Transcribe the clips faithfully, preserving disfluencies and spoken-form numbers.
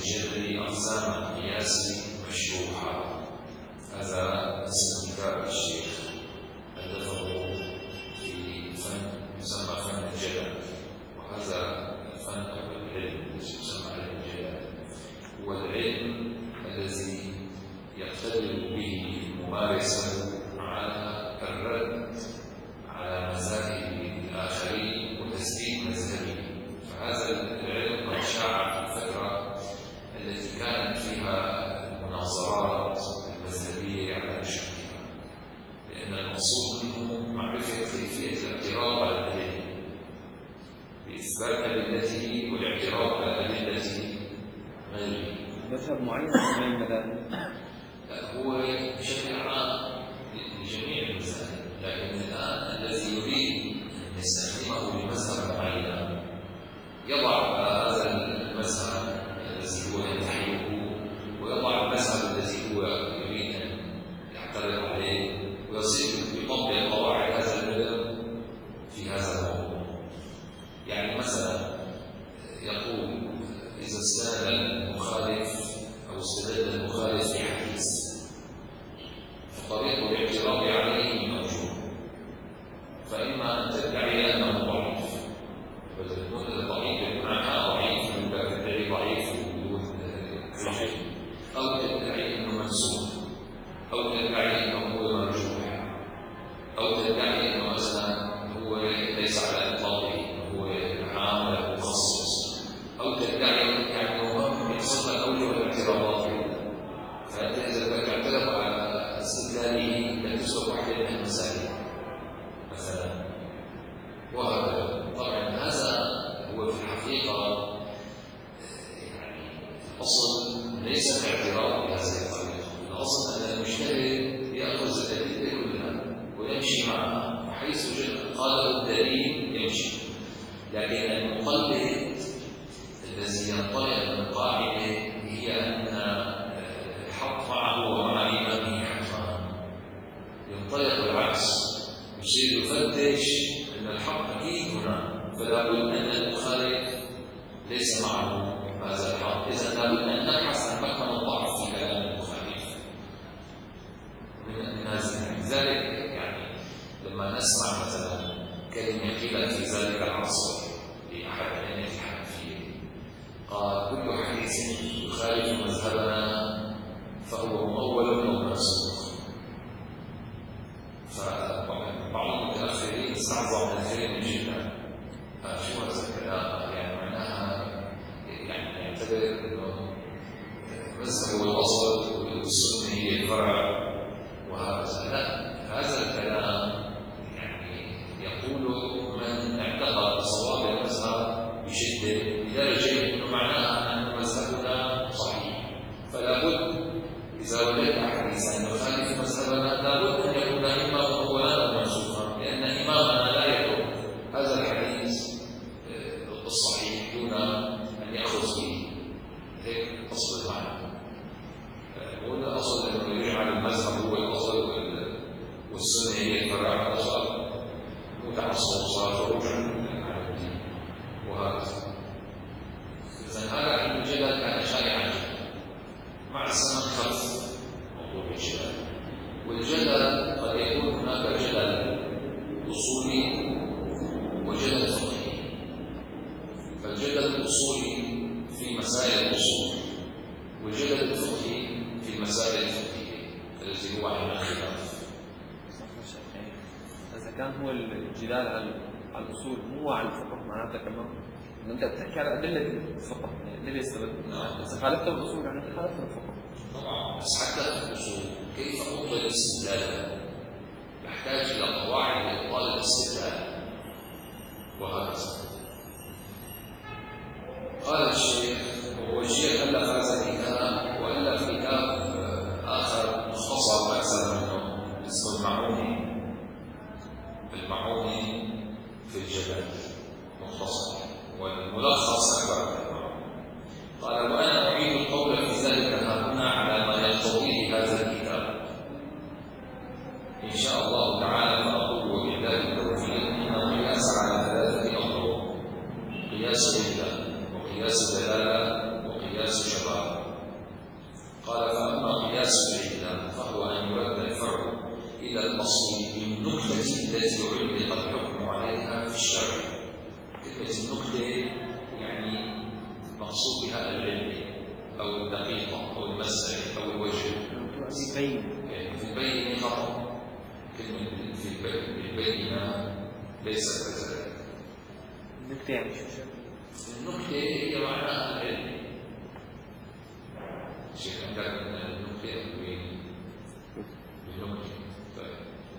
جذر أقسام القياس مشروحة. هذا اسم كتاب الشيخ ألفه في فن يسمى فن الجدل، وهذا الفن أو العلم الذي يسمى علم الجدل هو العلم الذي يقتدر به الممارسة على الرد على مذاهب الآخرين وتثبيت مذهبه. فهذا العلم قد شاع في الفترة التي كانت فيها المناظرات المذهبية على أشكالها، لأن المقصود منه معرفة كيفية الاعتراض على الدليل بإثبات أدلته والاعتراض على أدلة غيره. مذهب معين من المذاهب؟ لا، هو بشكل عام لجميع المذاهب، لكن الآن الذي يريد أن يستخدمه لمذهب معين يضع هذا المذهب الذي هو ينتحله ويضع المذهب الذي هو يريد أن يعترض عليه ويصير يطبق قواعد هذا المذهب في هذا الموضوع. يعني مثلا يقول إذا استدل المخالف أو استدل المخالف في حديث فطريق الاعتراض عليه موجود، فإما أن تدعي أنه ضعيف، ضعيف بمعنى ضعيف من باب تدعي ضعيف بدون صحيح، أو تدعي أنه منسوخ، أو تدعي أنه هو مرجوح، أو تدعي أنه مثلا هو ليس على إطلاقه، هو عام ولا مخصص، أو تدعي أنه يحصل الأولى والاعتراضات. فأنت إذا تعترض على استدلاله لا تسلك واحدة من المسائل مثلا، وهكذا. طبعا هذا هو في الحقيقة يعني الأصل ليس الاعتراض بهذه الطريقة، الأصل أن المجتهد يأخذ الأدلة كلها ويمشي معها، وحيث قال الدليل يمشي. لكن المقلد الذي ينطلق من قاعدة هي أن الحق معه ومع إمامه حقا، ينطلق العكس، يصير يفتش أن الحق أكيد هنا، فلا بد أن المخالف ليس معه هذا الحق. إذا لا بد أن نبحث عن مكمن الضعف في كلام المخالف من هذا. لذلك يعني لما نسمع مثلا كلمة قيلت في ذلك العصر لأحد أئمة الحنفية قال كل حديث يخالف مذهبنا فهو مؤول أو منسوخ، فبعض المتأخرين استعظم من الكلمة جدا. شو هذا الكلام؟ يعني معناها يعني يعتبر انه المذهب هو الاصل والسنه هي الفرع وهذا. لا، هذا الكلام يعني يقوله من اعتقد صواب المذهب بشده لدرجه انه معناها ان مذهبنا صحيح، فلا بد اذا وجدت حديثا يخالف مذهبنا لا بد ان يكون اما مؤولا او منسوخا، لان امامنا لا يترك هذا الحديث الصحيح دون أن يأخذ به. هيك أصل المعنى. قلنا أصل أنه يجعل المذهب هو الأصل والسنة هي الفرع الأصل، متعصب صار خروجا عن الدين وهكذا. إذا هذا علم الجدل كان شائعا مع الزمن خف موضوع الجدل، والجدل قد يكون هناك جدل أصولي وجدل فقهي. فالجدل الأصولي في مسائل الأصول، والجدل الفقهي في مسائل الفقهية التي هو علم الخلاف. إذا كان هو الجدال على الأصول مو على الفقه معناته كمان إن أنت بتحكي على أدلة الفقه، يعني أدلة السبب. إذا خالفت الأصول يعني أنت خالفت الفقه. طبعا، بس حتى في الأصول كيف أفضل الاستدلال يحتاج إلى قواعد لإبطال الاستدلال وهكذا. قال الشيخ وهو الشيخ ألف هذا الكتاب وألف كتاب آخر مختصر أكثر منه اسمه المعوني، المعوني في الجدل مختصر والملخص أكبر من المعوني. قال وأنا أعيد القول في ذلك هنا على ما يقتضيه هذا الكتاب إن شاء الله تعالى، فأقول وبالله التوفيق إن القياس على ثلاثة أمور: قياس الإله وقياس الدلالة وقياس الشباب. الأصل بالنكتة التي علق الحكم عليها في الشرع. كلمة النكتة يعني مقصود بها العلة أو الدقيقة أو المسألة أو الوجه. يبين في البينة خطأ. كلمة في البينة ليست كذلك. النكتة يعني شو؟ النكتة هي معناها العلم. شيخ عندك النكتة بالنكتة. طيب.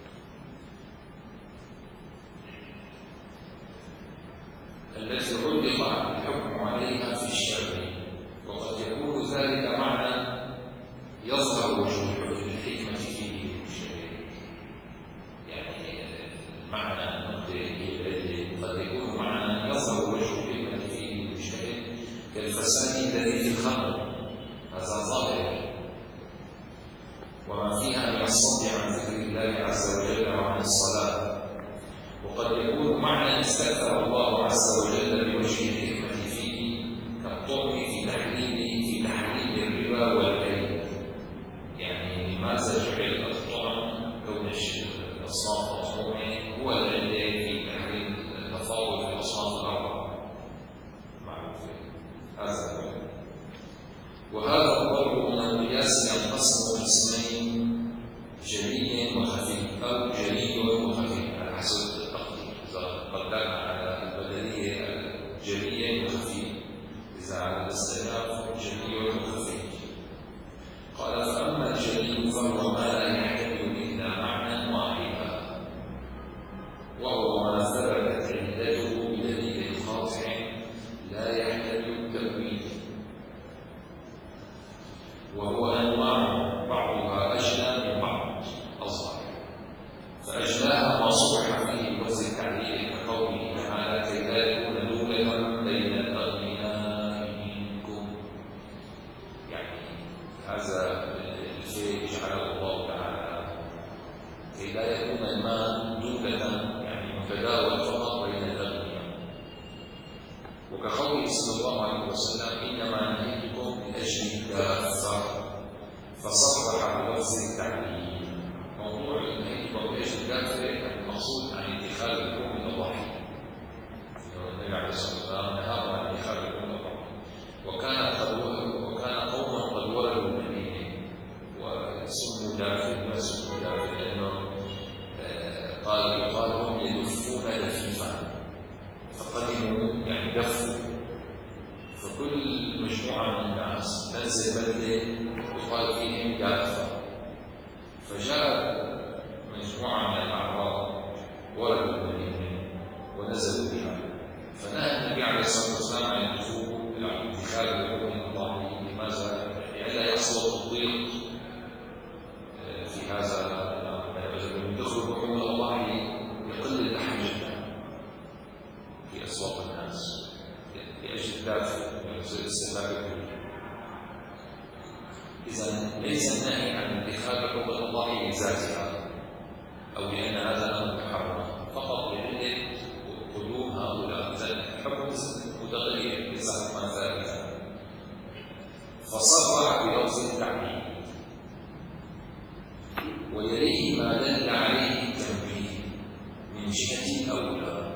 التي علق الحكم عليها في الشرع، وقد يكون ذلك معنى يظهر وجوه الحكمة فيه الشرعي. يعني معنى النكتة قد يكون معنى يظهر وجه الحكمة فيه المجتهد كالفساد الذي في الخمر، هذا ظاهر، وما فيها من الصد عن ذكر الله عز وجل وعن الصلاة. وقد يكون معنى استكثر الله عز وجل بوجه الحكمة فيه كالطعن في تحريم في تحريم الربا والبيع. يعني لماذا جعل الطعن كون الأصناف مطعومة هو العلة في تحريم التفاوض في الأصناف الأربعة؟ معروف هذا هو. وهذا الضرب من القياس ينقسم قسمين: جلي وخفي أو جلي وخفي على حسب التقدير. إذا قدرنا على البدلية الجلية وخفي، إذا على الاستئناف جلي وخفي. قال: فأما الجلي فهو ما لا يحتمل إلا معنى واحدا، وهو ما ثبتت علته بدليل قاطع لا يحتمل التأويل، وهو أنواع بعضها أجلى من بعض أصغر. فأجلاها ما صرح فيه بوجه التعليل كقوله تعالى: كي لا يكون دولة بين الأغنياء منكم. يعني هذا الشيء جعله الله تعالى كي لا يكون المال دولة، يعني متداول فقط بين الأغنياء. وكقوله صلى الله عليه وسلم: إنما نهيتكم من أجل الدافة، فصرح بلفظ التعليل. موضوع نهيتكم من أجل الدافة المقصود عن اتخاذ الحكم من الضحية. النبي عليه الصلاة والسلام نهاهم عن اتخاذ الحكم من الضحية. وكان وكان قوما قد وردوا المدينة وسموا دافة، وسموا دافة لأنه قال يقال هم يدفون دفيفا، فقدموا يعني دفوا. فكل مجموعة من الناس تنزل بلدة يقال فيهم دافة، فجاء مجموعة من الأعراب وردوا المدينة ونزلوا بها، فنهى النبي عليه الصلاة والسلام عن الدخول إلى اتخاذ الحكم من الله. لماذا؟ لئلا يحصل تضييق في هذا الأمر. من دخول حكم الله يقل اللحم جدا في أسواق الناس لأجل الدافع والاستهلاك الكبير. إذا ليس النهي عن اتخاذ حكم الله لذاتها أو لأن هذا الأمر محرم، فقط لعلة قدوم هؤلاء. إذا الحكم متغير ليس حكما ثابتا، فصرح بلفظ التعليل. ويليه ما دل عليه التنبيه من جهة أولى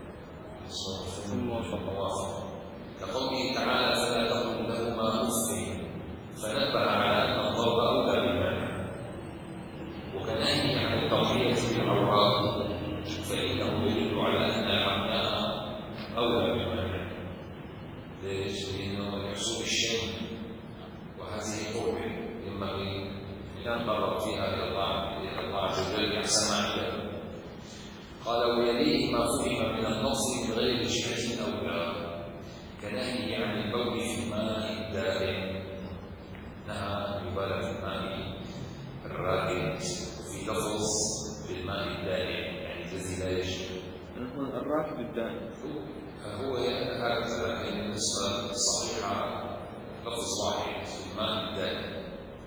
موافقة، كقوله تعالى: فلا تقل لهما أف، فنبه على أن الضرب أولى بالمنع. وكنهي عن التضحية بالعورات، فإنه يدل على أن الأبناء أولى بالمنع. ليش؟ لأنه يحصل الشم، وهذه قوة ينبغي أن نقرب فيها إلى الله عز وجل أحسن ما عنده. قال: ويليه ما فهم من النص من غير جهة أولى، كنهي عن البول في الماء الدائم، نهى أن يبال في الماء الراكد، وفي لفظ بالماء الدائم يعني الذي لا يجري. الراكد الدائم هو هكذا، النسبة الصحيحة لفظ واحد في الماء الدائم.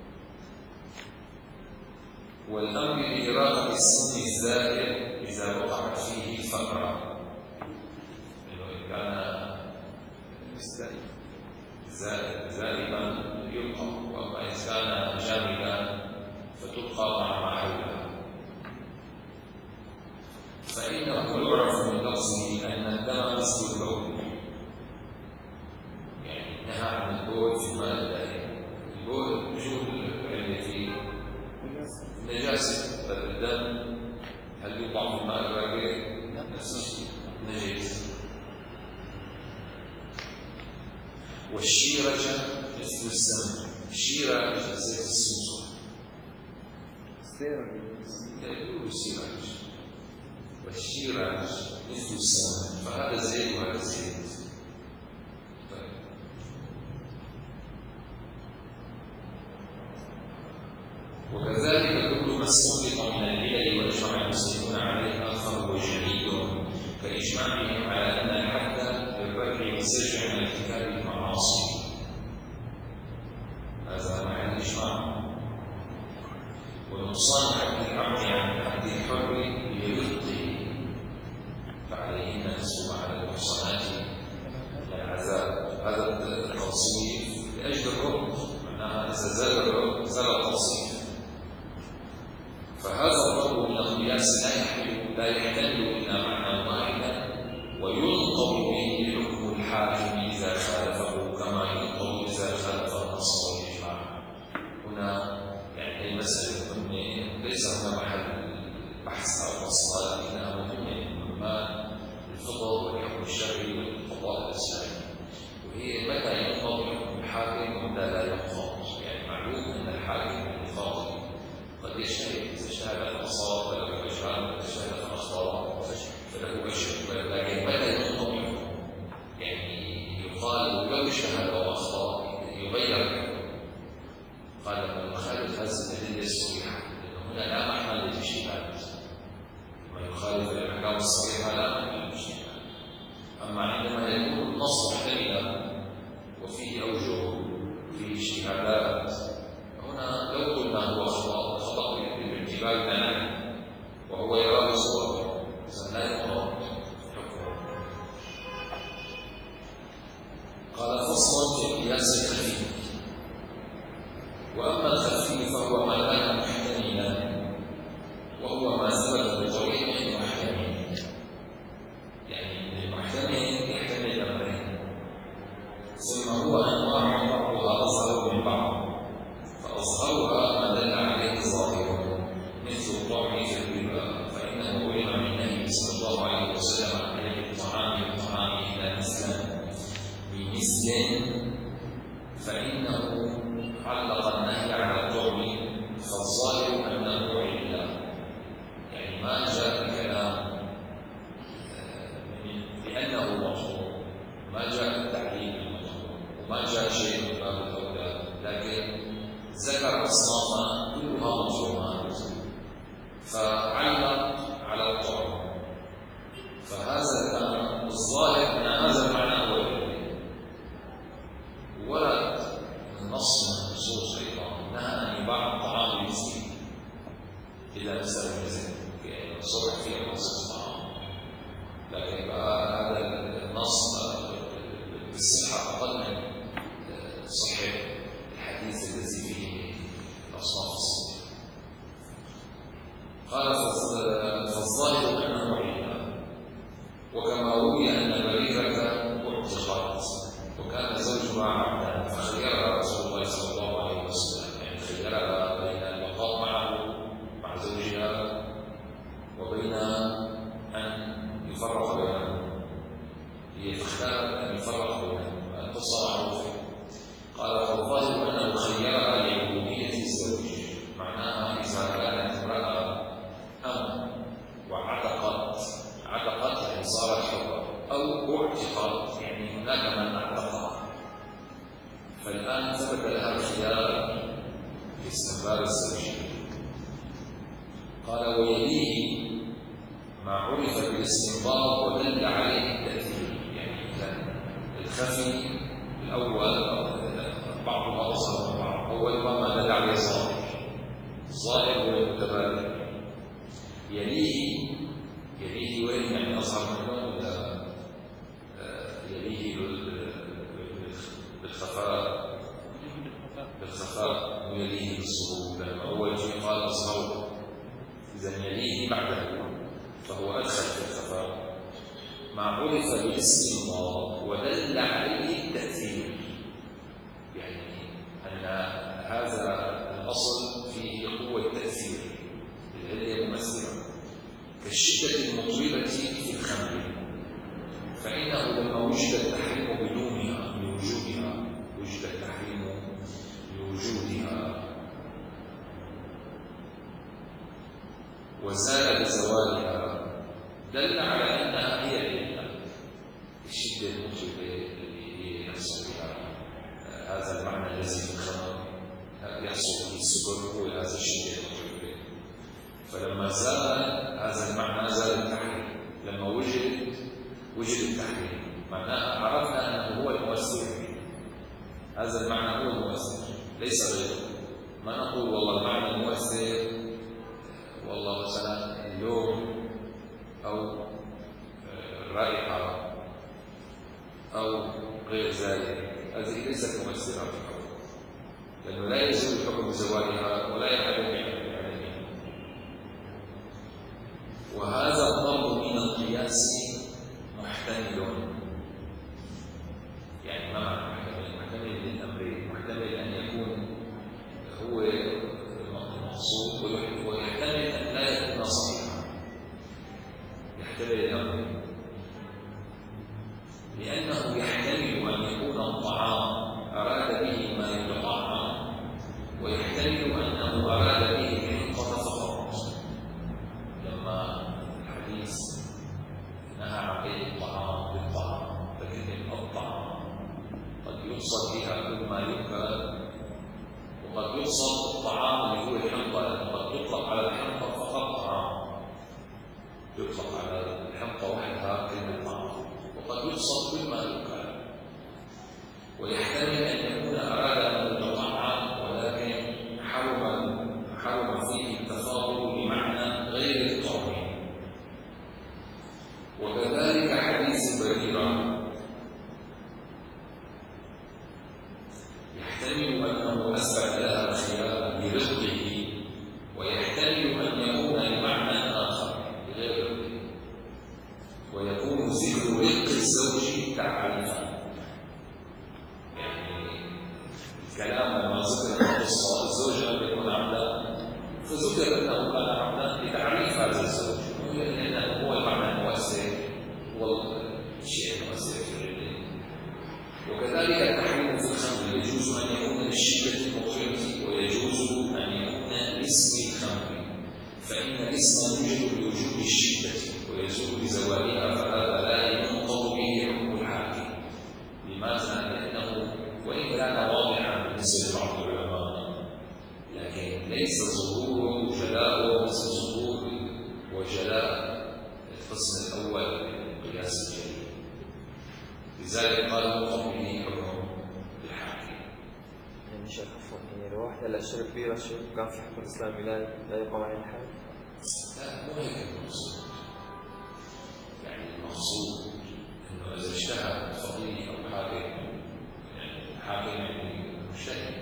والأمر بإراقة السن الزائر إذا وقعت فيه فقرة، إنه كان زائبا يبقى، وأما إن كان جامدا فتبقى مع ما حولها. فإنه يعرف من لفظه أن الدم مثل البول، يعني نهى عن البول في الماء الدائم. البول وجود التي نجاسة، فالدم هل يوضع في الماء الراكد؟ نفس الشيء نجس. والشيرة مثل السم، الشيرة مثل زيت السمسم، يقول السيراج، والشيرة مثل السم، فهذا زيت وهذا زيت. طيب. وكذلك كل ما استنبط من العلل واجمع المسلمون عليها فهو جديد، كاجماعهم على ان الحد للرفع والزجر عن ارتكاب المعاصي. هذا معنى الاجماع. ونقصان حد العبد عن حد الحر لرقه، فعليهن نصب على المحصنات العذاب. هذا التوصيف لاجل الرق، معناها اذا زال الرق زال التوصيف. فهذا الضرب من القياس لا يحتمل لا يحتمل الا معنى واحدا، وينقض به حكم الحاكم اذا خالفه كما ينقض اذا خالف النص والاجماع. هنا يعني المساله مهمه، ليس هنا محل بحث او فصل، لكنها مهمه من مهمات الفقه والحكم الشرعي والقضاء الاسلامي، وهي متى ينقض حكم الحاكم ومتى لا ينقض. يعني معلوم ان الحاكم الفاضل قد يجتهد، إذا اجتهد فأصاب فله أجران، وإذا اجتهد فأخطأ فله أجر. لكن متى ينقض؟ يعني يقال لو اجتهد أو أخطأ يغير الحكم. قال ابن خالد هذه الأدلة الصريحة، لأنه هنا لا محل للاجتهاد، ما يخالف الأحكام الصريحة لا محل للاجتهاد. أما عندما يكون النص محتملا وفيه أوجه وفيه اجتهادات، هنا لو قلنا هو خطأ خطأ باعتبار المنع وهو يراه صورة، إذا لا يقرأ حكمه. قال فصل في قياس الخفي. وأما الخفي فهو ما كان محتملا، وهو ما ثبت بطريق محتمل. يعني المحتمل يحتمل أمرين، ثم هو أنواع بعضها أظهر من بعض، فأظهرها ما دل عليه الظاهر، مثل الطعم في الربا، فإنه علم من النبي صلى الله عليه وسلم عن بيع الطعام بالطعام إلى مثلا بمثل، فإنه علق النهي على الطعم، فالظاهر أنه علم. يعني ما جاء الكلام بأنه مطلوب، ما جاء التعليم المطلوب، وما جاء شيء من باب الأولى، لكن ذكر أصنافا كلها مطلوبات فعلق على الطعم. فهذا كان الظاهر أن هذا المعنى هو العلم. ورد النص من النصوص أيضا نهى أن يباع الطعام بمثله إلا مثل مثل في الصبح فيه نص الطعام، لكن هذا النص بالصحة أقل من صحيح الحديث الذي فيه أصناف الصحيح. قال فالظاهر أنه علم. وكما روي أن بريرة اعتقت وكان زوجها عبدا، فخيرها رسول الله صلى الله عليه وسلم، يعني خيرها بين البقاء معه مع زوجها وبين أن يفرق بينهم. هي تختار أن يفرق بينهم، القصة معروفة. قال فالظاهر أنه خيرها لعبودية الزوج، معناها إذا كانت امرأة أم وعتقت، عتقت يعني صارت حرة، أو اعتقت يعني هناك من اعتقها، فالآن ثبت لها الخيار في استمرار الزوجية. قال ويليه ما عرف بالاستنباط ودل عليه التأثير. يعني الخفي الأول بعضها أصغر من بعض، أول ما دل عليه الظاهر، الظاهر هو المتبادل. يليه يليه وين يعني أصغر منه ولا يليه بالخفاء بالخفاء ويليه بالظهور، لأن أول شيء قال أصغر، إذا يليه بعده. فهو أدخل في الخفاء ما عرف باسم الله ودل عليه التأثير، يعني أن هذا الأصل فيه قوة تأثير، العلة مؤثرة كالشدة المطربة في الخمر، فإنه لما وجد التحريم بدونها لوجودها وجد التحريم لوجودها وزال بزوالها دل على أنها هي العلة. الشدة المطربة اللي هي يحصل بها هذا المعنى الذي في الخمر يحصل به السكر هو هذا الشدة المطربة، فلما زال هذا المعنى زال التحريم. لما وجد وجد التحريم معناها عرفنا أنه هو المؤثر، هذا المعنى هو المؤثر ليس غيره. ما نقول والله المعنى المؤثر والله مثلا اللون أو الرائحة أو غير ذلك، هذه ليست مؤثرة في الحكم، لأنه لا يزول الحكم بزوالها ولا يحدث بعلمها. وهذا الضرب من القياس محتمل، يعني ما معنى محتمل؟ محتمل للأمرين، محتمل أن يكون هو المقصود ويحتمل أن لا يكون صحيحا، يحتمل الأمرين، لأنه يحتمل أن يكون الطعام أراد به ما يتطعم، ويحتمل أنه أراد به الحنطة فقط. لما الحديث نهى عن بيع الطعام بالطعام، فكلمة الطعام قد يقصد بها كل ما يؤكل، وقد يقصد الطعام اللي هو الحنطة، قد يطلق على الحنطة فقط طعام، يطلق على الحنطة وحدها كلمة طعام، وقد يقصد كل ما يؤكل. ويحتمل أن يكون أراد أن يتطعم ولكن حرم حرم فيه التفاضل بمعنى غير الطعم. وكذلك حديث بريرة يحتمل أنه أسبق لها الخيار برزقه، ويحتمل أن يكون لمعنى آخر بغير رزقه، ويكون ذكر رزق الزوج تعريفا. يعني الكلام لما ذكر القصة الزوج لم يكن عبدا، فذكر أنه كان عبدا لتعريف هذا الزوج، لأنه هو المعنى المؤثر، هو الشيء المؤثر في العلم. وكذلك التحريم في الخمر يجوز أن يكون للشدة المطربة، ويجوز أن يكون لاسم الخمر، فإن الاسم يوجد بوجود الشدة ويزول بزوالها، فهذا لا ينقض به حكم الحاكم. لماذا؟ لأنه وإن كان واضحا بالنسبة لبعض العلماء، لكن ليس ظهوره وجلاؤه مثل ظهور وجلاء القسم الأول من القياس الجليل، لذلك قالوا قبله حكم الحاكم. يعني شيخ عفوا، يعني لو واحد هلا شرب بيرة شرب كان في حكم الإسلامي لا لا يقام عليه الحد؟ لا، مو هيك المقصود. يعني المقصود انه اذا اجتهد فقيه او حاكم، يعني الحاكم يعني مجتهد،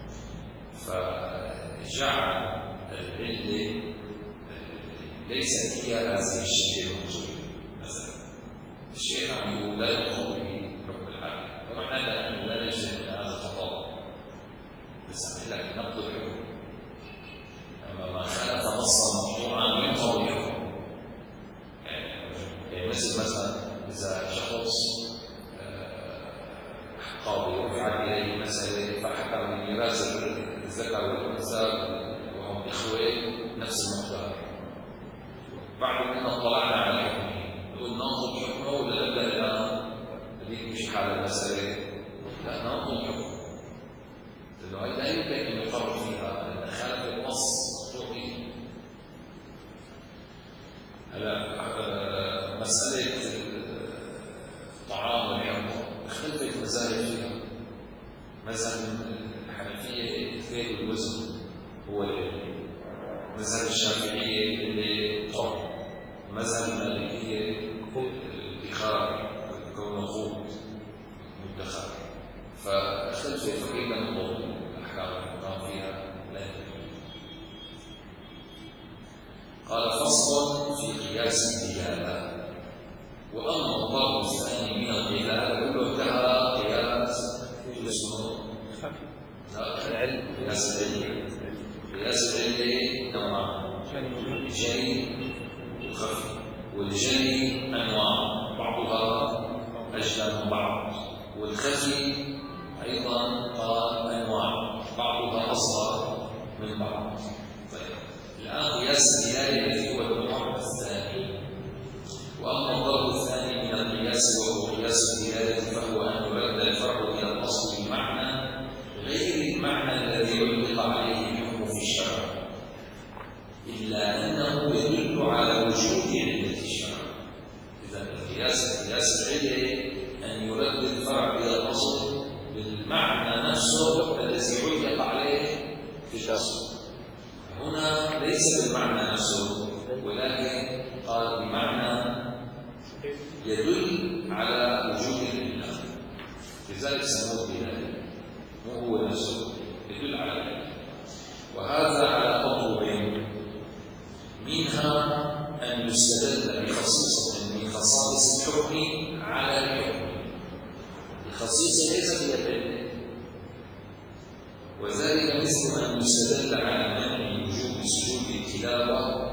فجعل العله ليست هي هذه الشيء المقصود، مثلا الشيء عم يقول لا يقام به حكم الحاكم، فمعنى انه لا نجد من هذا الخطا، بس عم لك نقض الحكم. أما ما خالف نصا مقطوعا ينقض الحكم، يعني مثل مثلا إذا شخص قاضي رفعت إليه مسألة فحكم بميراث الذكر والأنثى وهم إخوة نفس المقدار، بعد أن اطلعنا على حكمه نقول ننقض حكمه ولا نبدأ الآن؟ هذيك مش حال المسألة، لا ننقض حكمه، لأنه لا يمكن أن يقرر فيها لأن خالف النص. هلا مسألة الطعام والحنطة اختلفت المذاهب فيها. مذهب الحنفية إثبات الوزن هو العلم، مذهب الشافعية اللي طعم، مذهب المالكية الادخار كونه قوت مدخر، فاختلفت فكيف نضبط الأحكام الحكام فيها لا يختلف. قال فصل في قياس الدلالة. وأما الضرب الثاني من الدلالة كله انتهى قياس اسمه العلم. قياس العلة. قياس العلة نوعان، جلي وخفي، والجلي أنواع بعضها أجل من بعض، والخفي أيضا قال أنواع بعضها أصغر من بعض. طيب الآن قياس الدلالة الذي هو النوع الثاني. وأما الضرب الثاني من القياس وهو قياس الدلالة فهو أن يرد الفرع إلى الأصل بمعنى غير المعنى الذي علق عليه الحكم في الشرع، إلا أنه يدل على وجود علة الشرع. إذا القياس قياس العلة أن يرد الفرع إلى الأصل بالمعنى نفسه الذي علق عليه في الأصل. هنا ليس بالمعنى نفسه، ولكن قال بمعنى يدل على وجود العلة، لذلك سموه دلالة، مو هو نفسه يدل على العلة. وهذا على قطبين، منها أن يستدل بخصيصة من خصائص الحكم على الحكم. الخصيصة ليست هي العلة، وذلك مثل أن يستدل على منع وجوب سجود التلاوة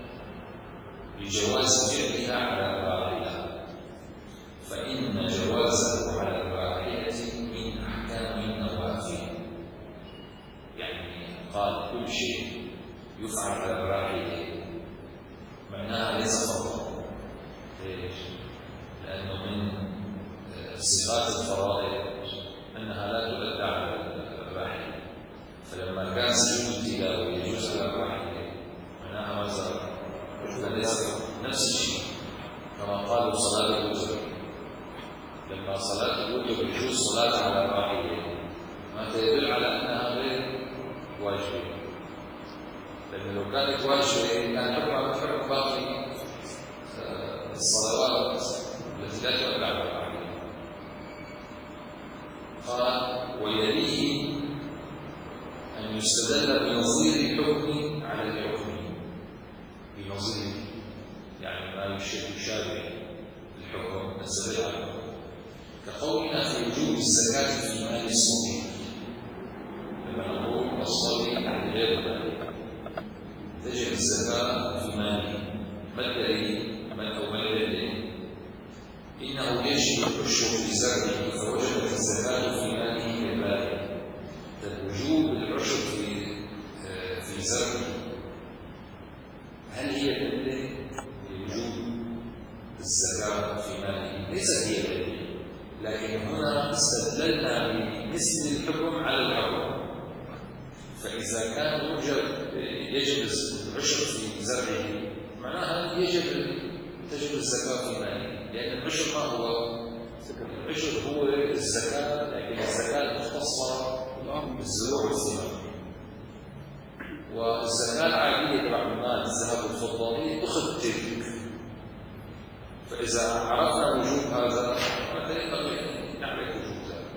بجواز فعلها على الراحلة، فإن جوازه على الراحلة من أحكام النوافل. يعني قال كل شيء يفعل على الراحلة معناها ليس فرضا. ليش؟ لأنه من صفات الفرائض أنها لا تؤدى على الراحلة، فلما كان سجود التلاوة يجوز على الراحلة معناها ماذا؟ فليس نفس الشيء كما قالوا صلاة الوتر. لما صلاة الوتر يجوز صلاة على الراحلة ماذا يدل على أنها غير واجبة، لأن لو كانت واجبة كان حكمها كحكم باقي الصلوات التي لا تؤدى على الراحلة. قال ويليه أن يستدل بنظير الحكم على الحكم، بنظير يعني ما يشابه الحكم السابق على الحكم، كقولنا في وجوب الزكاة في مال الصغير. لما نقول الصغير غير مالي تجب الزكاة في ماله، ما الدليل؟ ما أو ما الدليل؟ إنه يجب العشر في زرعه فوجبت الزكاة في ماله كالبالغ. وجوب العشر في في زرعه هل هي دليل لوجوب الزكاة في ماله؟ ليست هي دليل، لكن هنا استدللنا بمثل الحكم على الحكم. فإذا كان يوجب يجب العشر في زرعه معناها يجب تجب الزكاة في ماله، لأن العشر ما هو؟ العشر هو الزكاة، لكن الزكاة مختصة بالزروع والثمار. والزكاة العادية تبع المال الذهب والفضة هي أخذ تلك. فإذا عرفنا وجوب هذا فنقدر نعرف وجوب ذلك.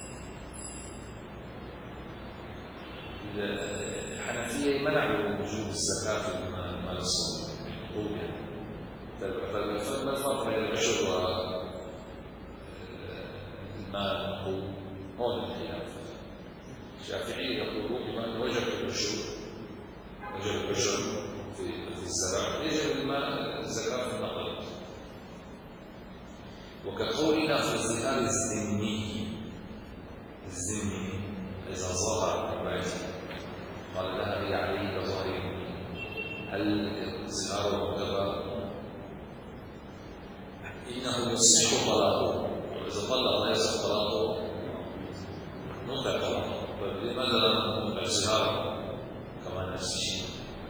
الحنفية منعوا وجوب الزكاة في المال الصغير. فما الفرق بين العشر والمال المنقول؟ هون الخلاف. الشافعية يقولون بما وجب العشر وجب العشر في الزراعة، يجب المال الزكاة في النقل. وكقولنا في الظهار الذمي، الذمي إذا ظهر البعث قال لها هي عليه كظهير، هل الظهار معتبر؟ إنه يصح طلاقه، وإذا طلق لا يصح طلاقه نقطع طلاقه. لماذا لا نقطع الظهار كمان نفس الشيء؟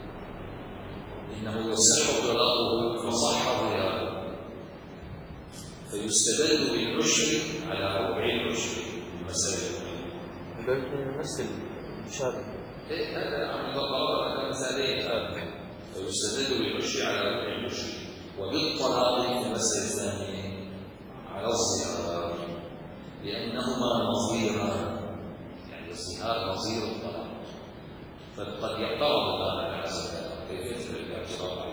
إنه يصح طلاقه فصح ظهاره، فيستدل بالعشر على ربع العشر المسألة. هذا نفس المشابه. إيه هذا عم يضرب هذا مثالين. فيستدل بالعشر على ربع العشر، وبالطلاق في المسألة الثانية على الظهار، لأنهما نظيران، يعني الظهار نظير الطلاق. فقد يعترض الآن على هذا كيفية الاعتراض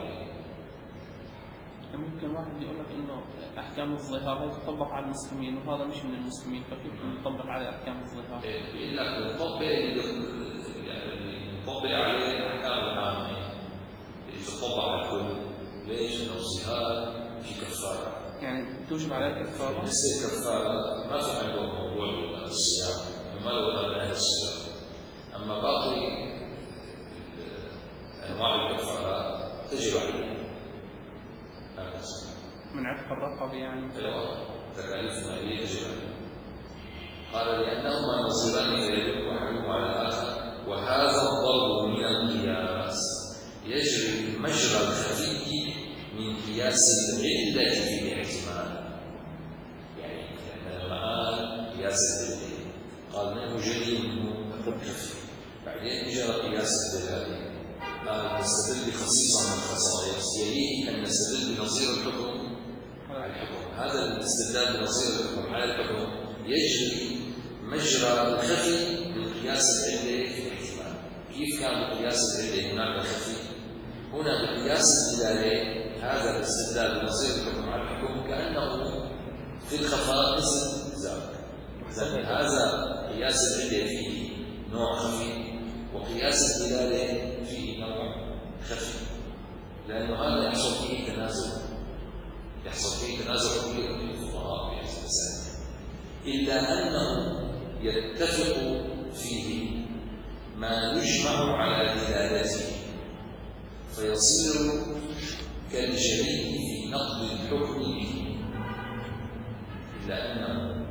ممكن واحد يقول لك إنه أحكام الظهار هي تطبق على المسلمين وهذا مش من المسلمين، فكيف نطبق عليه أحكام الظهار؟ بيقول لك نطبق يعني نطبق عليه الأحكام العامة، إذا تطبق على الكل. ليش؟ لأنه الظهار في كفارة، يعني توجب عليه كفارة؟ بالنسبة للكفارة ما في عندهم موضوع الصيام، ما له ولا الصيام. أما باقي أنواع الكفارة تجب عليه من عتق الرقبة يعني. أيوة، تكاليف مالية تجب عليه. قال لأنهما نصيبان فيدل أحدهما على الآخر، وهذا الضرب من القياس يجري مجرى الخفي من قياس العلة في الاحتمال. يعني لما قال قياس العلة قال منه جري منه الخفي، بعدين جرى قياس الدلالة قال نستدل بخصيصة من الخصائص، يليه أن نستدل بنظير الحكم على الحكم. هذا الاستدلال بنظير الحكم على الحكم يجري مجرى الخفي من قياس العلة في الاحتمال. كيف كان بقياس العلة هناك الخفي؟ هنا بقياس الدلالة هذا الاستدلال بنظير الحكم على الحكم كأنه في الخفاء مثل ذاك. هذا قياس العلة فيه نوع خفي، وقياس الدلالة فيه نوع خفي، لأنه هذا يحصل فيه تنازل، يحصل فيه تنازل كبير بين الفقهاء في هذه المسائل، إلا أنه يتفق فيه ما يجمع على دلالته فيصير كالجلي في نقد الحكم به، إلا أنه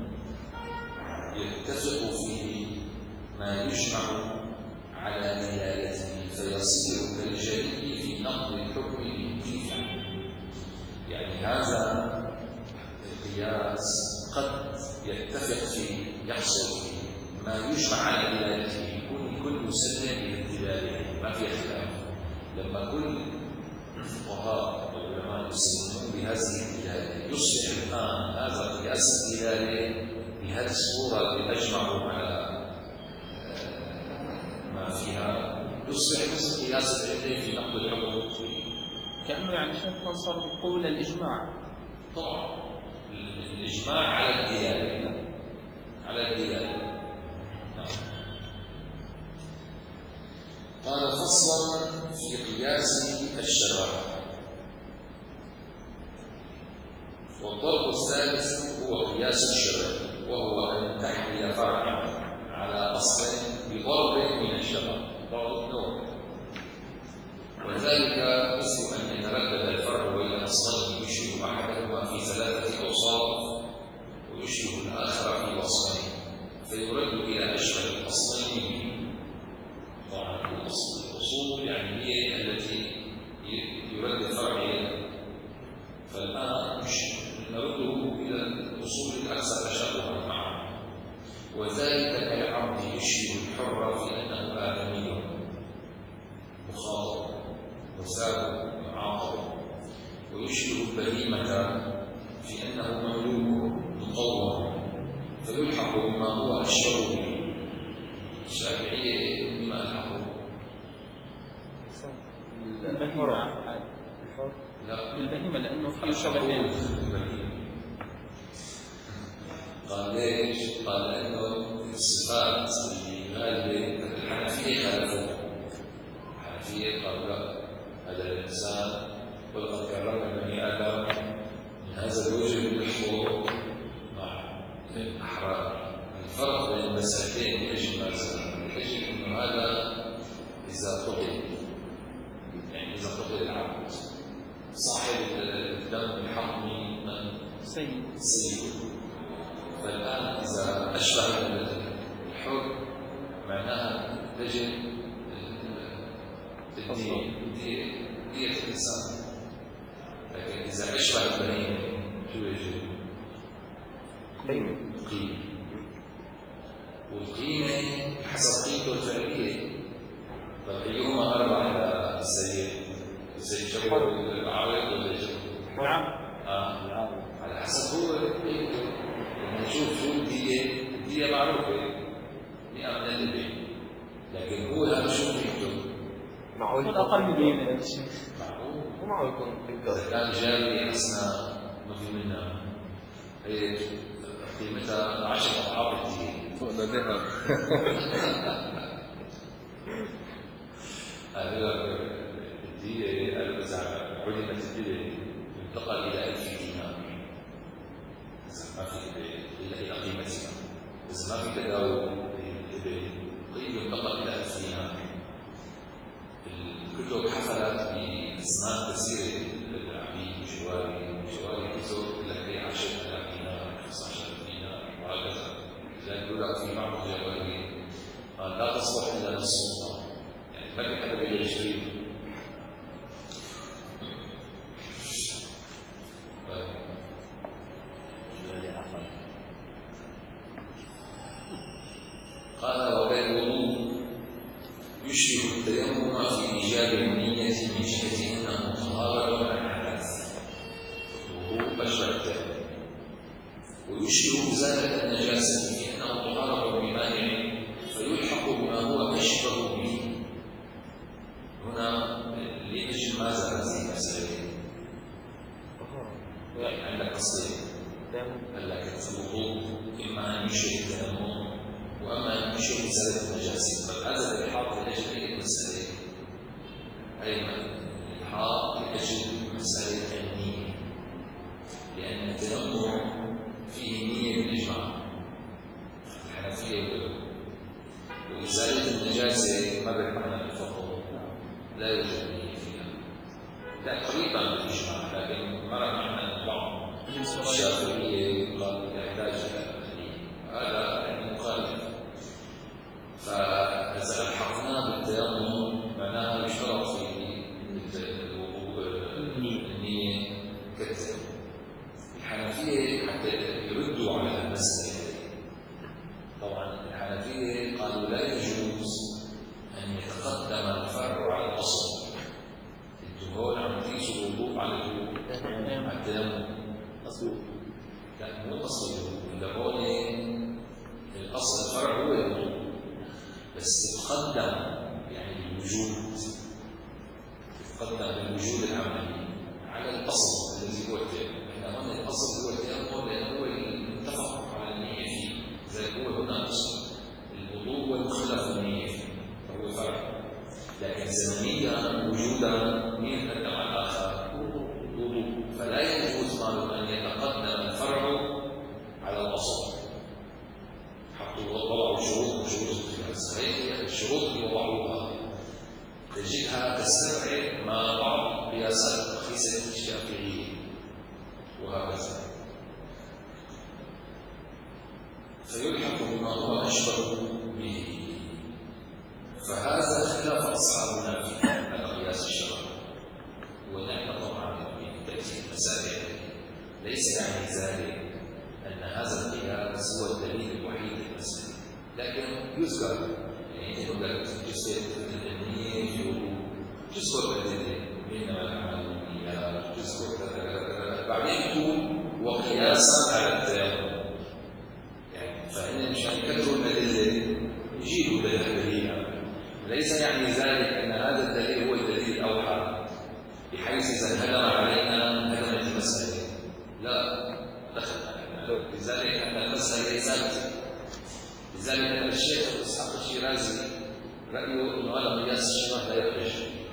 يتفق فيه ما يجمع على دلالته فيصير كالجلي في نقد الحكم به. يعني هذا القياس قد يتفق فيه، يحصل فيه ما يجمع على دلالته، يكون كل مسلم الى الدلاله ما في اختلاف. لما كل الفقهاء والعلماء يسلمون بهذه الدلاله يصبح الان هذا قياس الدلاله بهذه الصوره اللي اجمعوا على ما فيها، يصبح مثل قياس العلة في نقد الحكم. كأنه يعني شيخ صار قول الإجماع. طبعا الإجماع على الدلالة، على الدلالة. نعم. قال فصلا في قياس الشرائع. والضرب الثالث هو قياس الشرع، وهو أن تحمل فرعا على أصل بضرب من الشرع، ضرب نوع، وذلك مثل أن يتردد الفرع بين أصلين يشبه أحدهما في ثلاثة أوصاف ويشبه الآخر في وصفين، فيرد إلى أشبه الأصلين. طبعا الأصول يعني هي التي يرد الفرع إليها، فالآن نرده إلى الأصول الأكثر تشابها معه، وذلك كالعبد يشبه الحر في أنه آدمي مخاطب مثاب معاقب، ويشبه البهيمة في أنه مملوك مقوم فيلحق بما هو أشبه به. الشافعية بما ألحقه البهيمة. لا البهيمة لأنه فيه شبهين. قال ليش؟ قال لأنه الصفات اللي غالبة الحنفية خالفوها. الحنفية قالوا لا، هذا الإنسان ولقد كرمنا بني آدم من هذا الوجه المحفوظ مع الأحرار. الفرق بين المسألتين يجب ماذا؟ يجب أنه هذا إذا قتل، يعني إذا قتل العبد صاحب الدم بحق من سيد سيد، فالآن إذا أشبه الحر معناها تجد دية الإنسان، لكن إذا أشبه البهيمة شو يجب؟ قيمة. قيمة، والقيمة حسب قيمته الفعلية. طيب أيهما أربع على السيد؟ السيد شبه العارض ولا يجب؟ نعم. آه نعم، على حسب هو قيمته. لما نشوف شو الدية، الدية معروفة مئة من الإبل، لكن هو هذا شو قيمته؟ معقول يكون أقل من مية يا شيخ. مو معقول يكون إذا كان جاري أثناء ما في منها هي قيمتها عشرة أضعاف الدين. فوق ذهب. هذا الدية إذا علمت الدية ينتقل إلى ألف دينار. إذا ما في إلا إلى قيمتها. إذا ما في تداول القيمة ينتقل إلى ألف دينار. الكتب حفلت بأسماء كثيرة للعبيد وجواري وجواري كتب لكي عشرة آلاف دينار خمسة عشر دينار وهكذا. لأن يقول لك في بعض الجواري لا تصلح إلا للسلطان، يعني ما في حدا بيقدر يشتريه. قال وبالوضوء يشبه التيمم في إيجاب النية من جهة أنه طهارة عن الحدث وهو أشبه التيمم، ويشبه إزالة النجاسة في أنه طهارة بمانع فيلحق بما هو أشبه به. هنا ليش ما زال هذه المسألة؟ يعني عندك أصلين، قال لك الوضوء إما أن يشبه التيمم وأما أن يشبه إزالة النجاسة. فهذا الإلحاق لأجل أي مسألة؟ أيضا الإلحاق لأجل مسألة النية، لأن التيمم فيه نية بالإجماع الحنفية، وإزالة النجاسة ما بالمعنى الفقه لا يوجد نية فيها، لا تقريبا بالإجماع، لكن مرة معنى البعض الشافعية قال يحتاج إلى نية، هذا يعني مخالف. فإذا ألحقنا بالتيمم معناها يشترط في النية كالتيمم. الحنفية حتى يردوا على المسألة، طبعا الحنفية قالوا لا يجوز أن يتقدم الفرع على الأصل. انتوا هون عم تقيسوا الوضوء على التيمم، أصل لا مو أصل الوضوء، هون الأصل الفرع هو الوضوء، بس تقدم يعني الوجود، تقدم الوجود العملي على الأصل الذي هو التيمم. احنا هون الأصل هو التيمم لأنه هو المتفق على النية فيه، زي هو هنا أصل الوضوء والمخلف النية فيه فهو فرع، لكن زمنيا وجودا مين قدم على الآخر؟ الوضوء، فلا يجوز قالوا أن يتقدم الفرع على الأصل. حطوا وضعوا شروط شروط القياس، هي الشروط اللي وضعوها تجدها تستبعد ما بعض قياسات رخيصة الشافعية وهكذا، فيلحق بما هو أشبه به. فهذا خلاف أصحابنا في هذا قياس الشرع، ونحن طبعا في تأتي المسائل ليس يعني ذلك أن هذا القياس هو الدليل الوحيد للمسألة، لكن يذكر يعني يقول لك جزء النية في وضوء، جزء الأدلة إنما الأعمال بالنيات، جزء كذا بعدين يقول وقياسا على التيمم. يعني فإن مشان يكثروا الأدلة يجيبوا دليل، ليس يعني ذلك أن هذا الدليل هو الدليل الأوحى بحيث إذا انهدم علينا هدمت المسألة، لا دخل علينا، لذلك أن المسألة ثابتة. لذلك أن الشيخ إسحاق الشيرازي رأيه أن هذا قياس الشبه لا يخرج،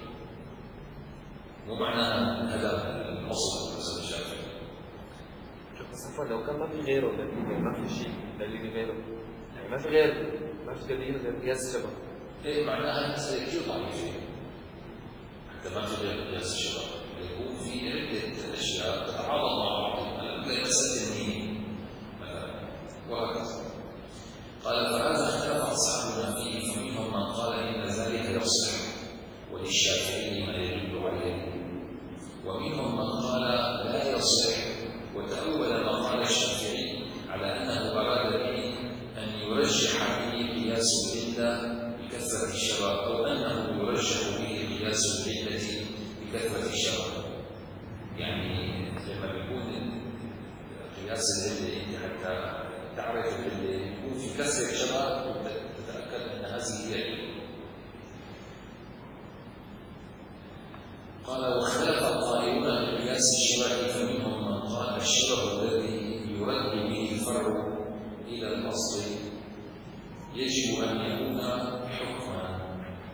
ومعنى هذا الأصل المذهب الشافعي. صفا لو كان ما في غيره دليل، ما في شيء دليل غيره، يعني ما في غير ما في دليل غير قياس الشبه، إيه معناها المسألة كثير ضعيفة حتى ما في غير قياس الشبه، يكون في عدة أشياء تتعارض مع بعضها، مثل مسألة النية مثلا وهكذا. قال فهذا اختلف أصحابنا فيه، فمنهم من قال إن ذلك يصح وللشافعي ما يدل عليه، ومنهم من قال لا يصح وتأول ما قال الشافعي على أنه أراد به أن يرجح به قياس العلة بكثرة الشباب، أو أنه يرجح به قياس العلة بكثرة الشباب. يعني لما بيكون قياس العلة أنت حتى تعرف العلة يكون في كثرة شباب وتتأكد أن هذه هي العلة. قال واختلف القائلون بالقياس الشرعي فمنهم من قال الشرع الذي يرد به الفرع إلى الأصل يجب أن يكون حكما،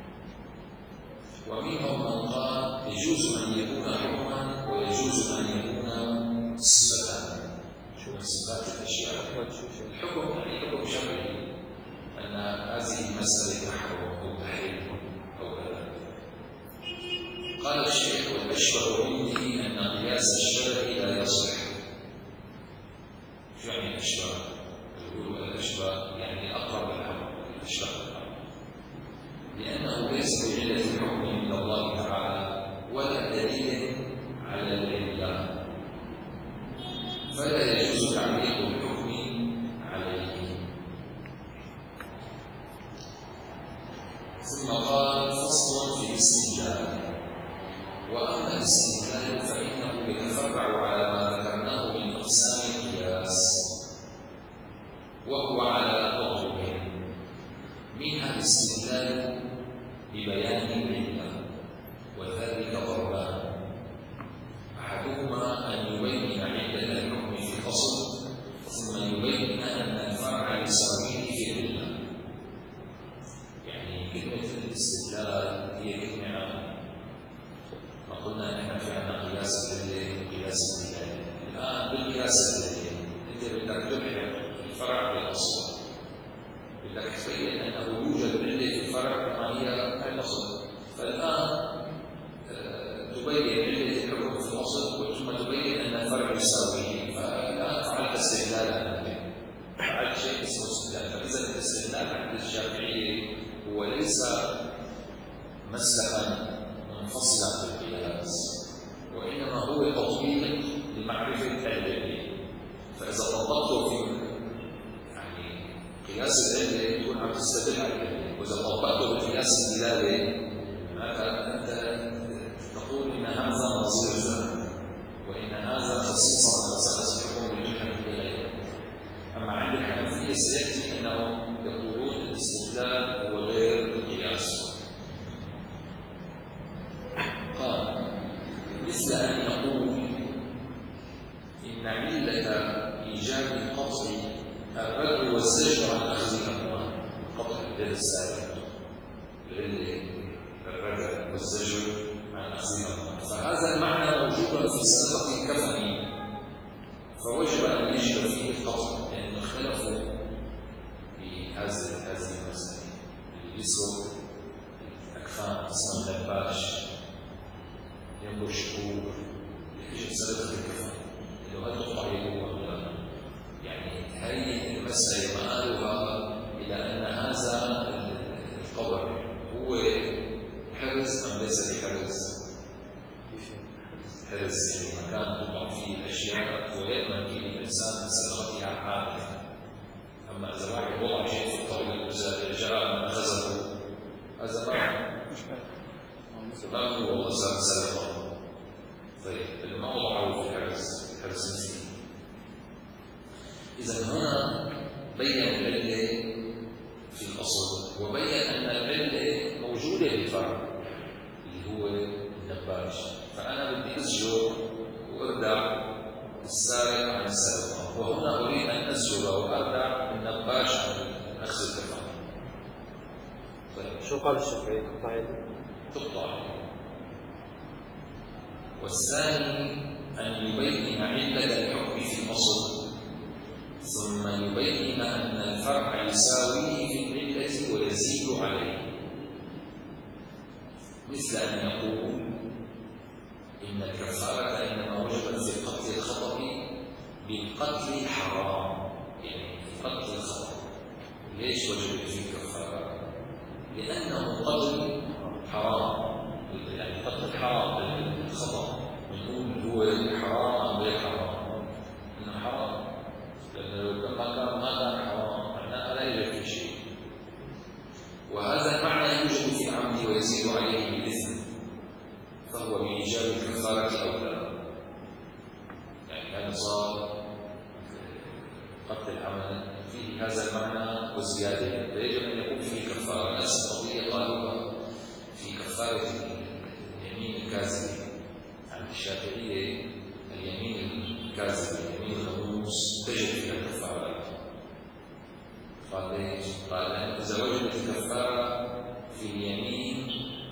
ومنهم من قال يجوز أن يكون حكما ويجوز أن يكون صفة. شو صفات الأشياء؟ الحكم يعني حكم شرعي أن هذه المسألة تحرم أو تحريم أو كذا. قال الشيخ والأشبه منه أن قياس الشرع لا يصح. شو يعني الأشبه؟ يقول الأشبه يعني أقرب الحكم، الأشبه لأنه ليس بعلة الحكم من الله تعالى ولا دليل على العلة، فلا يجوز تعليق الحكم عليه. ثم قال فصل في الاستدلال. وأما الاستدلال فإنه يتفرع على ما ذكرناه من أقسام القياس، وهو على طرق، منها الاستدلال ببيان العلة، وذلك ضربان: أحدهما أن يبين علة الحكم في الأصل ثم يبين أن الفرع يساويه في العلة. يعني كلمة الاستدلال هي كلمة عامة. ما قلنا نحن في عندنا قياس العلة وقياس الدلالة. الآن بالقياس العلة أنت بدك تبين الفرع بالأصل، بدك تبين أنه يوجد علة في الفرع كما هي الأصل. فالآن تبين علة الحكم في الأصل ثم تبين أن الفرع يساويه، فالآن فعلت استدلالا، فعلت شيء اسمه استدلال. فإذا الاستدلال عند الشافعية هو ليس مسلكا منفصلا في القياس، وإنما هو تطبيق لمعرفة العلة. فإذا طبقته في يعني قياس العلة تكون عم تستدل على العلة، وإذا طبقته بقياس الدلالة معناتها أنت تقول إن هذا نظير ذلك، وإن هذا خصيصا من خصائص الحكم بالحكم بغيره. أما عند الحنفية سيأتي أنهم يقولون الاستدلال هو غير القياس. قال مثل أن يقول إن علة إيجاب القطع الرد والزجر عن أخذ الأموال، قطع اليد السابق، العلة الرد والزجر عن أخذ الأموال، فهذا المعنى موجود في صدقة الكفن، فوجب أن يجب فيه القطع، لأنه اختلفوا في هذه هذه المسألة. اللي يسرق الأكفان اسمه النباش ينبش شهور يجب صدقة الكفن، إنه هل تقطع يده أو لا؟ يعني هذه المسألة مآلها إلى أن هذا القبر هو حرز أم ليس بحرز؟ حرز يعني مكان تضع فيه الأشياء ويأمن فيه الإنسان من سرقتها عادة. أما إذا واحد وضع شيء في الطريق وجاء من أخذه هذا ما ما هو والله سرقة. طيب ما وضعه في حرز حرز فيه. إذا هنا بين العلة في الأصل وبين أن العلة موجودة في الفرع اللي هو النباش. فأنا بدي أزجر وأردع السارق عن السرقة، وهنا أريد أن أزجر وأردع النباش عن أخذ الكفن. طيب شو قال الشافعي؟ تقطع يده؟ تقطع. والثاني أن يبين علة الحكم في الأصل ثم يبين أن الفرع يساويه في العلة ويزيد عليه، مثل أن يقول إن الكفارة إنما وجبت في قتل الخطأ بالقتل حرام، يعني في قتل الخطأ. ليش وجبت فيه الكفارة؟ لأنه قتل حرام، يعني قتل حرام الخطأ بنقول هو حرام أم غير حرام؟ إنه حرام، لأنه لو ما كان ما كان حرام معناها لا يوجد في شيء. وهذا المعنى يوجد في العمد ويزيد عليه بالإثم، فهو بإيجاب الكفارة أولى. يعني هذا صار قتل العمل فيه هذا المعنى وزيادة، فيجب أن يكون فيه كفارة. نفس القضية قالوها في كفارة اليمين الكاذب، الشافعية اليمين الكاذب اليمين الغموس تجد فيها الكفارات. قال ليش؟ قال لأن إذا وجدت الكفارة في اليمين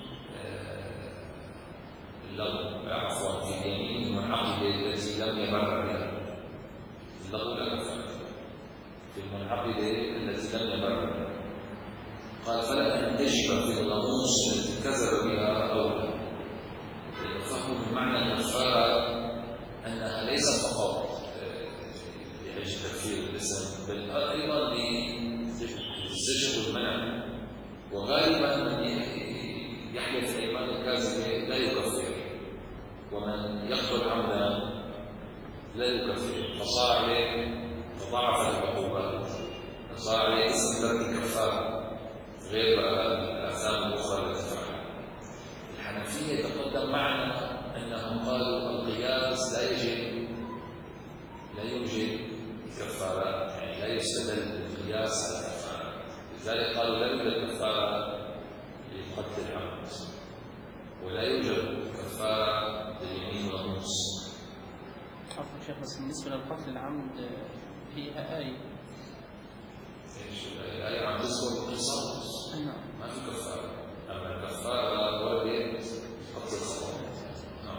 اللغو عفوا في اليمين المنعقدة التي لم يبرر بها اللغو لا كفارة في المنعقدة التي لم يبرر بها. قال فلا أن تجب في الغموس التي كذب بها أولى، لأنه فهم معنى الكفارة أنها ليست فقط لأجل تكفير الاسم بل أيضا للزجر والمنع. وغالبا من يحلف الإيمان الكاذبة لا يكفر، ومن يقتل عمدا لا يكفر، فصار عليه تضاعفت العقوبات، فصار عليه اسم ترك الكفارة غير الآثام الأخرى التي فعلها. الحنفية تقدم معنا أنهم قالوا القياس لا يجب لا يوجد كفارات، يعني لا يستدل بالقياس على الكفارة، لذلك قالوا لا يوجد كفارة لقتل العمد ولا يوجد كفارة لليمين والغموس. عفوا شيخ، بس بالنسبة للقتل العمد فيها آية. ايش الآية؟ عم تذكر القصاص. نعم. ما في كفارة، أما الكفارة وردت قتل الخطأ. نعم.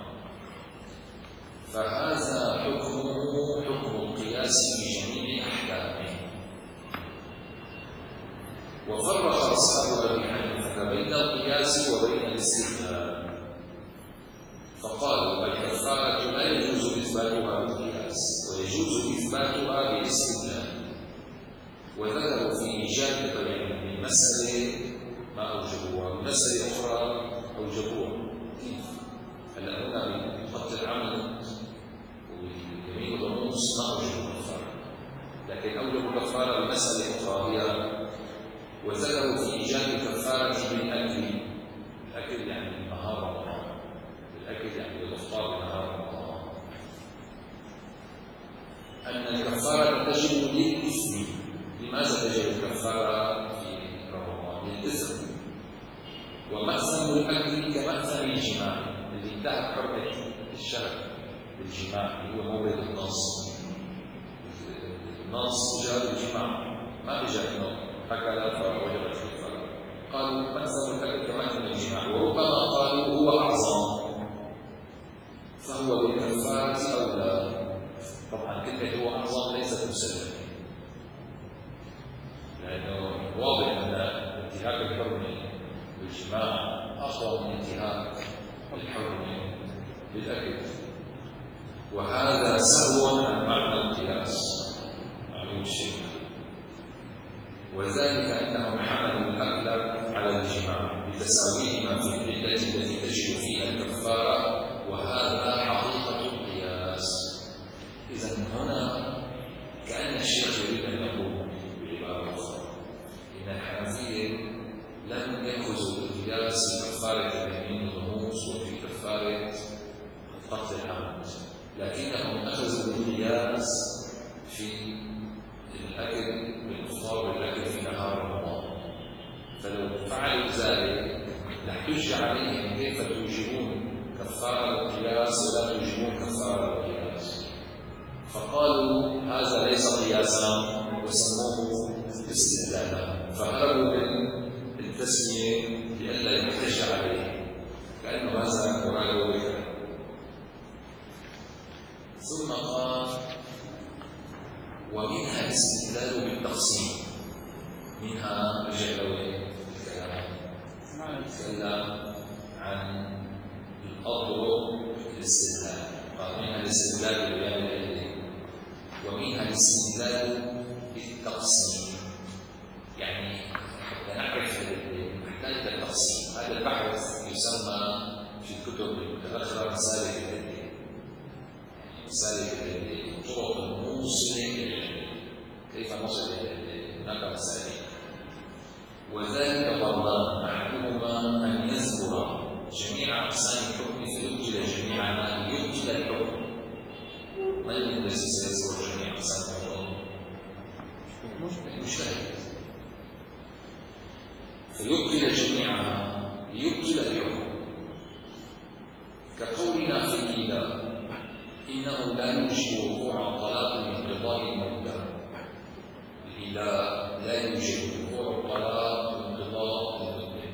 فهذا حكمه حكم القياس في جميع أحكامه. وفرق أصحاب أبي حنيفة بين القياس وبين الاستثناء، فقالوا الكفارة لا يجوز إثباتها بالقياس ويجوز إثباتها بالاستثناء، وذكروا في إيجاد المسألة ما أوجبوها ومسألة أخرى أوجبوها. كيف؟ هلا هنا بقتل العمد واليمين والغموس ما أوجبوا كفارة، لكن أوجبوا كفارة بمسألة أخرى هي وذكروا في إيجاد الكفارة بالأكل. الأكل يعني نهار رمضان، الأكل يعني الإفطار بنهار رمضان، أن الكفارة تجب للإثم. لماذا تجب الكفارة في رمضان؟ للإثم. ومأثم الأكل كمأثم الجماع الذي انتهت حرمة الشهر بالجماع اللي هو مورد النص. النص جاء بالجماع ما بجاء النوم هكذا فوجبت الكفارة. قالوا مأثم الأكل كمأثم الجماع، وربما قالوا هو أعظم فهو بالكفارة أولى. طبعا كلمة هو أعظم ليست مسلمة، لأنه واضح أن انتهاك الحرمة بالجماع أقوى من انتهاك الحرمة بالأكل، وهذا سهو عن معنى القياس معلوم الشيء. وذلك أنهم حملوا الأكل على الجماع بتساويهما في العلة التي تجب فيها الكفارة، وهذا حقيقة القياس. إذن هنا كأن الشيخ يريد أن يقول بعبارة أخرى إن الحنفية لم يأخذوا بالقياس في كفارة اليمين والغموس وفي كفارة قتل العمد، لكنهم أخذوا بالقياس في الأكل بالإفطار والأكل في نهار رمضان. فلو فعلوا ذلك لاحتج عليهم كيف توجبون كفارة القياس ولا توجبون كفارة القياس، فقالوا هذا ليس قياسا وسموه استدلالا، فهربوا من التسمية لئلا يحتج عليه كأنه هذا مراده بكره. ثم قال ومنها الاستدلال بالتقسيم. منها رجع له الكلام تكلم عن الأطرق الاستدلال، قال منها الاستدلال ببيان الأدلة، ومنها الاستدلال بالتقسيم. يعني حتى نعرف نحتاج التقسيم. هذا البحث يسمى في الكتب المتأخرة مسالك الأدلة، مسالك الأدلة طرق الموصلة إلى العلم، كيف نصل إلى العلم، هناك مسالك. وذلك ضربان، أحدهما أن يذكر جميع أقسام الحكم فيبطل جميع ما يبطل الحكم. ما الذي سيذكر جميع أقسام الحكم؟ المجتهد. فيبطل جميعها ليبطل الحكم. كقولنا في الإيلاء إنه لا يوجب وقوع الطلاق لانقضاء المدة. الإيلاء لا يوجب وقوع الطلاق لانقضاء المدة،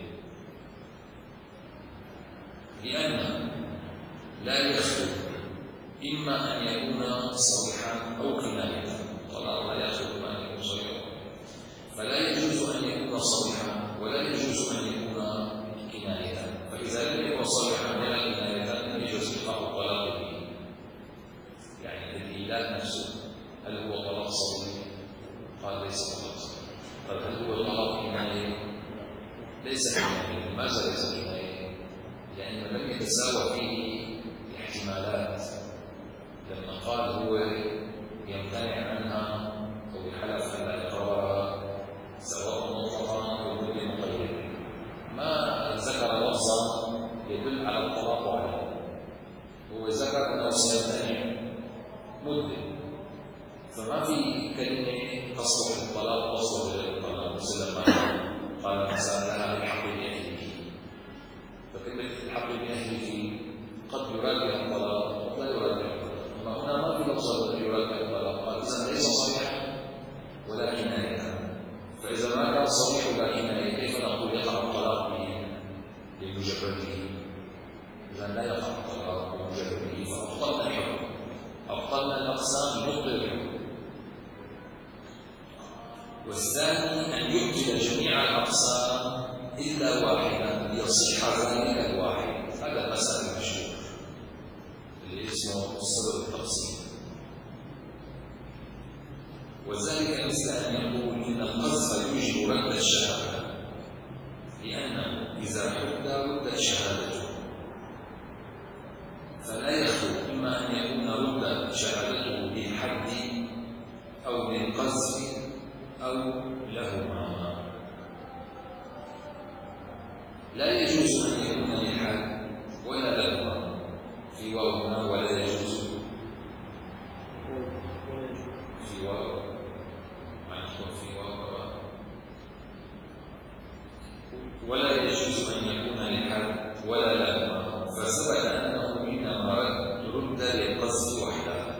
لأن لا يخلو إما أن يكون صريحا أو كناية. الطلاق لا يخلو أن يكون صريحا، فلا يجوز أن يكون صريحا ولا يجوز أن يكون كناية. فإذا لم يكن صريحا ولا كناية لم يجوز إلقاء الطلاق به. يعني الإيلاء نفسه هل هو طلاق صريح؟ قال ليس طلاق صريح. طيب هل هو طلاق كناية؟ ليس كناية. لماذا ليس كناية؟ لأنه لم يتساوى فيه الاحتمالات. لما قال هو يمتنع عنها أو يحلف أن لا يقررها سواء مطلقا أو غير مقيد، ما ذكر لفظا يدل على الطلاق عليه. هو ذكر أنه سيمتنع مدة، فما في كلمة تصلح الطلاق تصلح غير الطلاق. مثل ما قال مسألة الحق بأهله، فكلمة الحق بأهله قد يراد بها الطلاق وقد لا يراد بها الطلاق. أما هنا ما في لفظ يراد بها الطلاق، قال إذا ليس صريحا ولا كناية. فإذا ما كان صريح ولا كناية كيف نقول يقع الطلاق به لمجرده؟ إذا لا يقع الطلاق بمجرده، فأبطلنا الحكم، أبطلنا الأقسام بمبطل الحكم. والثاني أن يبطل جميع الأقسام إلا واحدا ليصح ذلك الواحد. هذا مسألة مشهور اللي اسمه سبب التقسيم. وذلك مثل أن يقول إن القذف يوجب رد الشهادة، لأنه إذا حد ردت شهادته فلا يخلو إما أن يكون رد شهادته بالحد أو بالقذف أو لهما. لا يجوز أن يكون بالحد ولا لهما في واو هنا، ولا يجوز في واو في واو ولا يجوز أن يكون للحد ولا لهما، فثبت أنه إنما رد للقذف وحدها.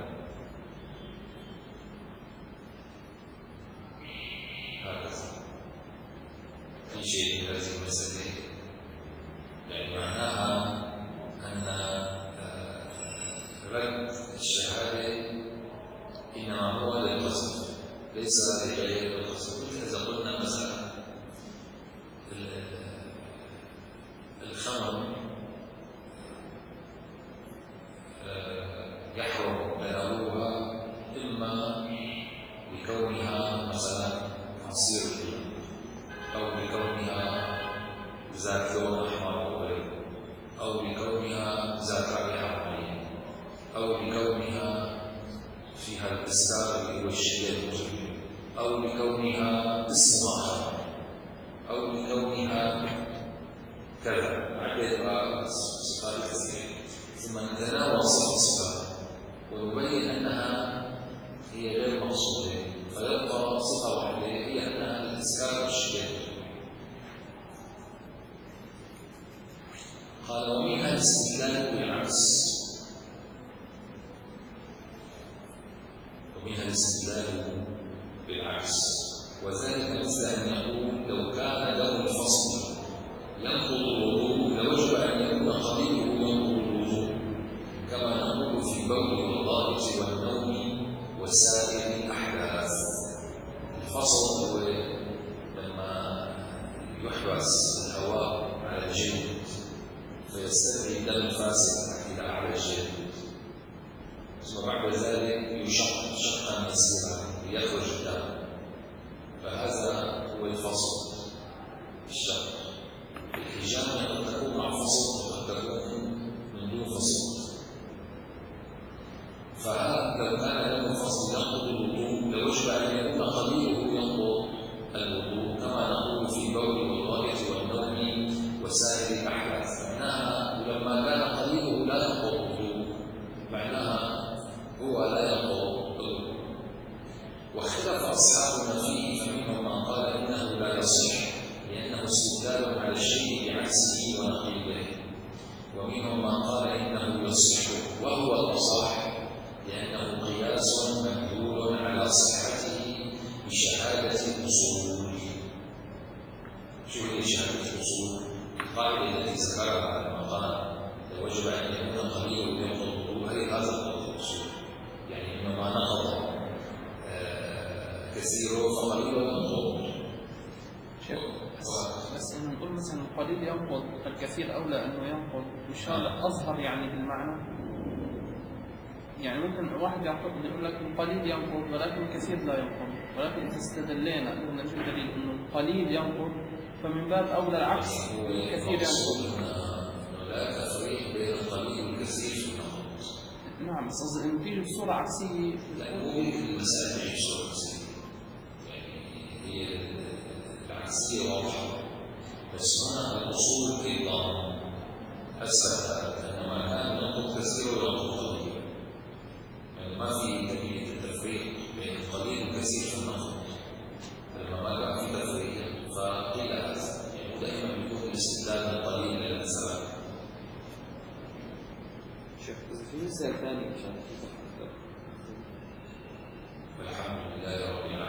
هكذا في شيء من هذه المسألة، يعني معناها أن رد الشهادة إنما هو للقذف ليس لغير القذف. إذا قلنا مثلا الخمر يحرم بيعها إما بكونها مثلا عصير أو بكونها ذات لون أحمر أو غيره، أو بكونها ذات رائحة معينة، أو بكونها فيها الإسكار اللي هو الشيء المجرم، أو بكونها اسم آخر، أو بكونها كذا. عدد صفات كثيرة، ثم نتناول صفة ونبين أنها هي غير مقصودة، فيبقى صفة واحدة هي أنها الإسكار والشيء. قال ومنها الاستدلال بالعكس، ومنها الاستدلال بالعكس، وذلك مثل أن يقول لو كان له الفصل ينقض الوضوء لوجب أن يكون قليله ينقض الوضوء، كما نقول في البول والغائط والنوم وسائر الأحداث. الفصل هو لما يحبس الهواء على الجلد فيستدعي دم فاسد إلى على الجلد، ثم بعد ذلك يشق شقا يسيرا ليخرج الدم، فهذا هو الفصل. الشق الحجامة قد تكون مع فصل وقد تكون من دون فصل، فهذا لو كان له فصل ينقض الوضوء لوجب أن يكون قليله ينقض الوضوء، كما نقول في البول والغائط والنوم وسائر الأحداث. معناها ولما كان قليله لا ينقض الوضوء، معناها هو لا ينقض الوضوء. واختلف أصحابنا فيه، فمنهم من قال إنه لا يصح لأنه استدلال على الشيء بعكسه ونقيضه، ومنهم من قال إنه وهو الأصح لأنه قياس مدلول على صحته بشهادة الأصول. شو هي شهادة الأصول؟ القاعدة التي ذكرها المقام وجب أن يكون قليل ينقض الوضوء، هذه هذا القول الأصول، يعني إنما نقض كثير فقليل ينقض. بس إن نقول مثلا القليل ينقض الكثير أولى أنه ينقض، مش هذا أظهر يعني بالمعنى؟ يعني ممكن واحد يعتقد يقول لك القليل ينقض ولكن الكثير لا ينقض، ولكن إذا استدلينا قلنا نجيب دليل إنه القليل ينقض فمن باب أولى العكس الكثير ينقض. لا تفريق بين القليل والكثير في النقض. نعم، بس قصدي إنه تيجي بصورة عكسية. لا، مو المسألة تيجي بصورة عكسية، يعني هي العكسية واضحة، بس هنا الأصول أيضا أثبتت أن ما كان ينقض كثير وينقض قليل، يعني ما في تمييز التفريق بين القليل والكثير في النقض. لما ما كان في تفريق فقيل هذا، يعني دائما بيكون الاستدلال القليل إلى السبب. شيخ إذا في مثال ثاني عشان توضح أكثر. والحمد لله رب العالمين.